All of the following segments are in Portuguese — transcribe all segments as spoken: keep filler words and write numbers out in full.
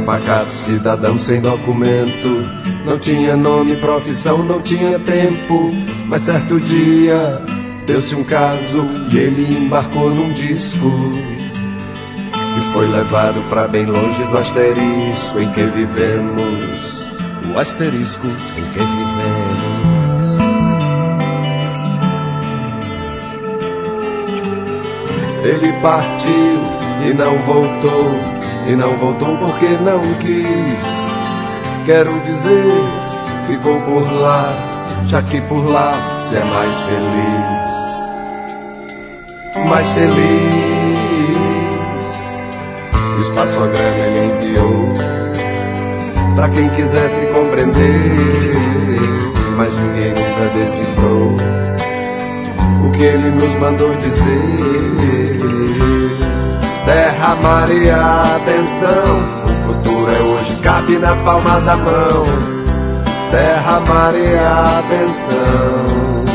pacato cidadão sem documento. Não tinha nome, profissão, não tinha tempo. Mas certo dia deu-se um caso e ele embarcou num disco e foi levado pra bem longe do asterisco em que vivemos. O asterisco em que vivemos. Ele partiu e não voltou, e não voltou porque não quis. Quero dizer, ficou por lá, já que por lá se é mais feliz. Mais feliz. O espaçograma ele enviou pra quem quisesse compreender, mas ninguém nunca decifrou o que ele nos mandou dizer. Terra, mar e atenção, o futuro é hoje, cabe na palma da mão. Terra, mar e atenção.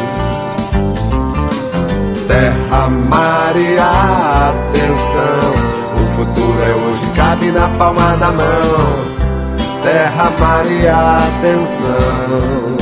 Terra, mar e atenção, o futuro é hoje, cabe na palma da mão. Terra, mar e atenção.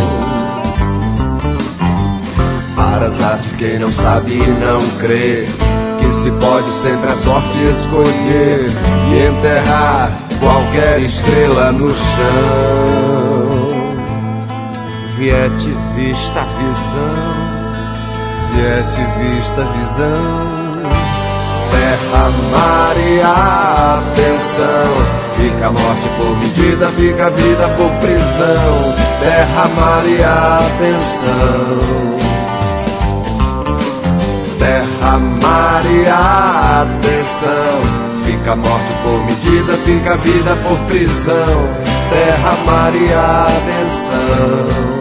Para azar de quem não sabe e não crê, que se pode sempre a sorte escolher e enterrar qualquer estrela no chão. Viete vista visão, viete vista visão. Terra, mar e atenção, fica a morte por medida, fica a vida por prisão. Terra, mar e atenção. Terra, mar e atenção, fica a morte por medida, fica a vida por prisão. Terra, mar e atenção.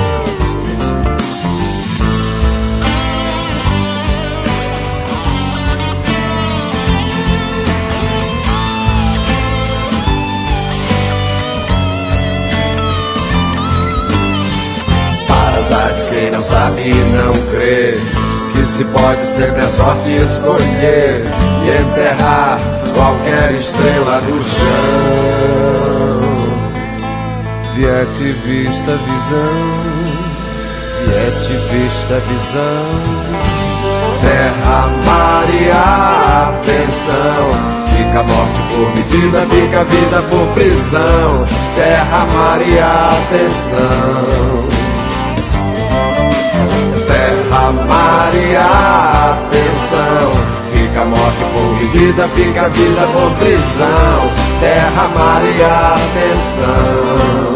Para azar de quem não sabe e não crê, que se pode sempre a sorte escolher e enterrar qualquer estrela no chão. Viete vista visão, viete vista visão. Terra, mar e atenção, fica a morte por medida, fica a vida por prisão. Terra, mar e atenção. Terra, mar e atenção, fica a morte por medida, fica a vida por prisão. Terra, mar e atenção.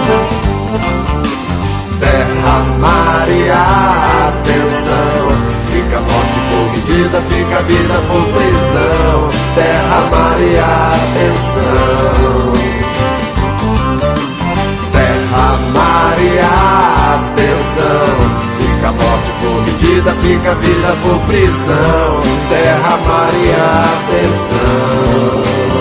Terra, mar e atenção, fica a morte por medida, fica a vida por prisão. Terra, mar e atenção. Terra, mar e atenção, fica a morte por medida, fica a vida por prisão. Terra, mar e atenção.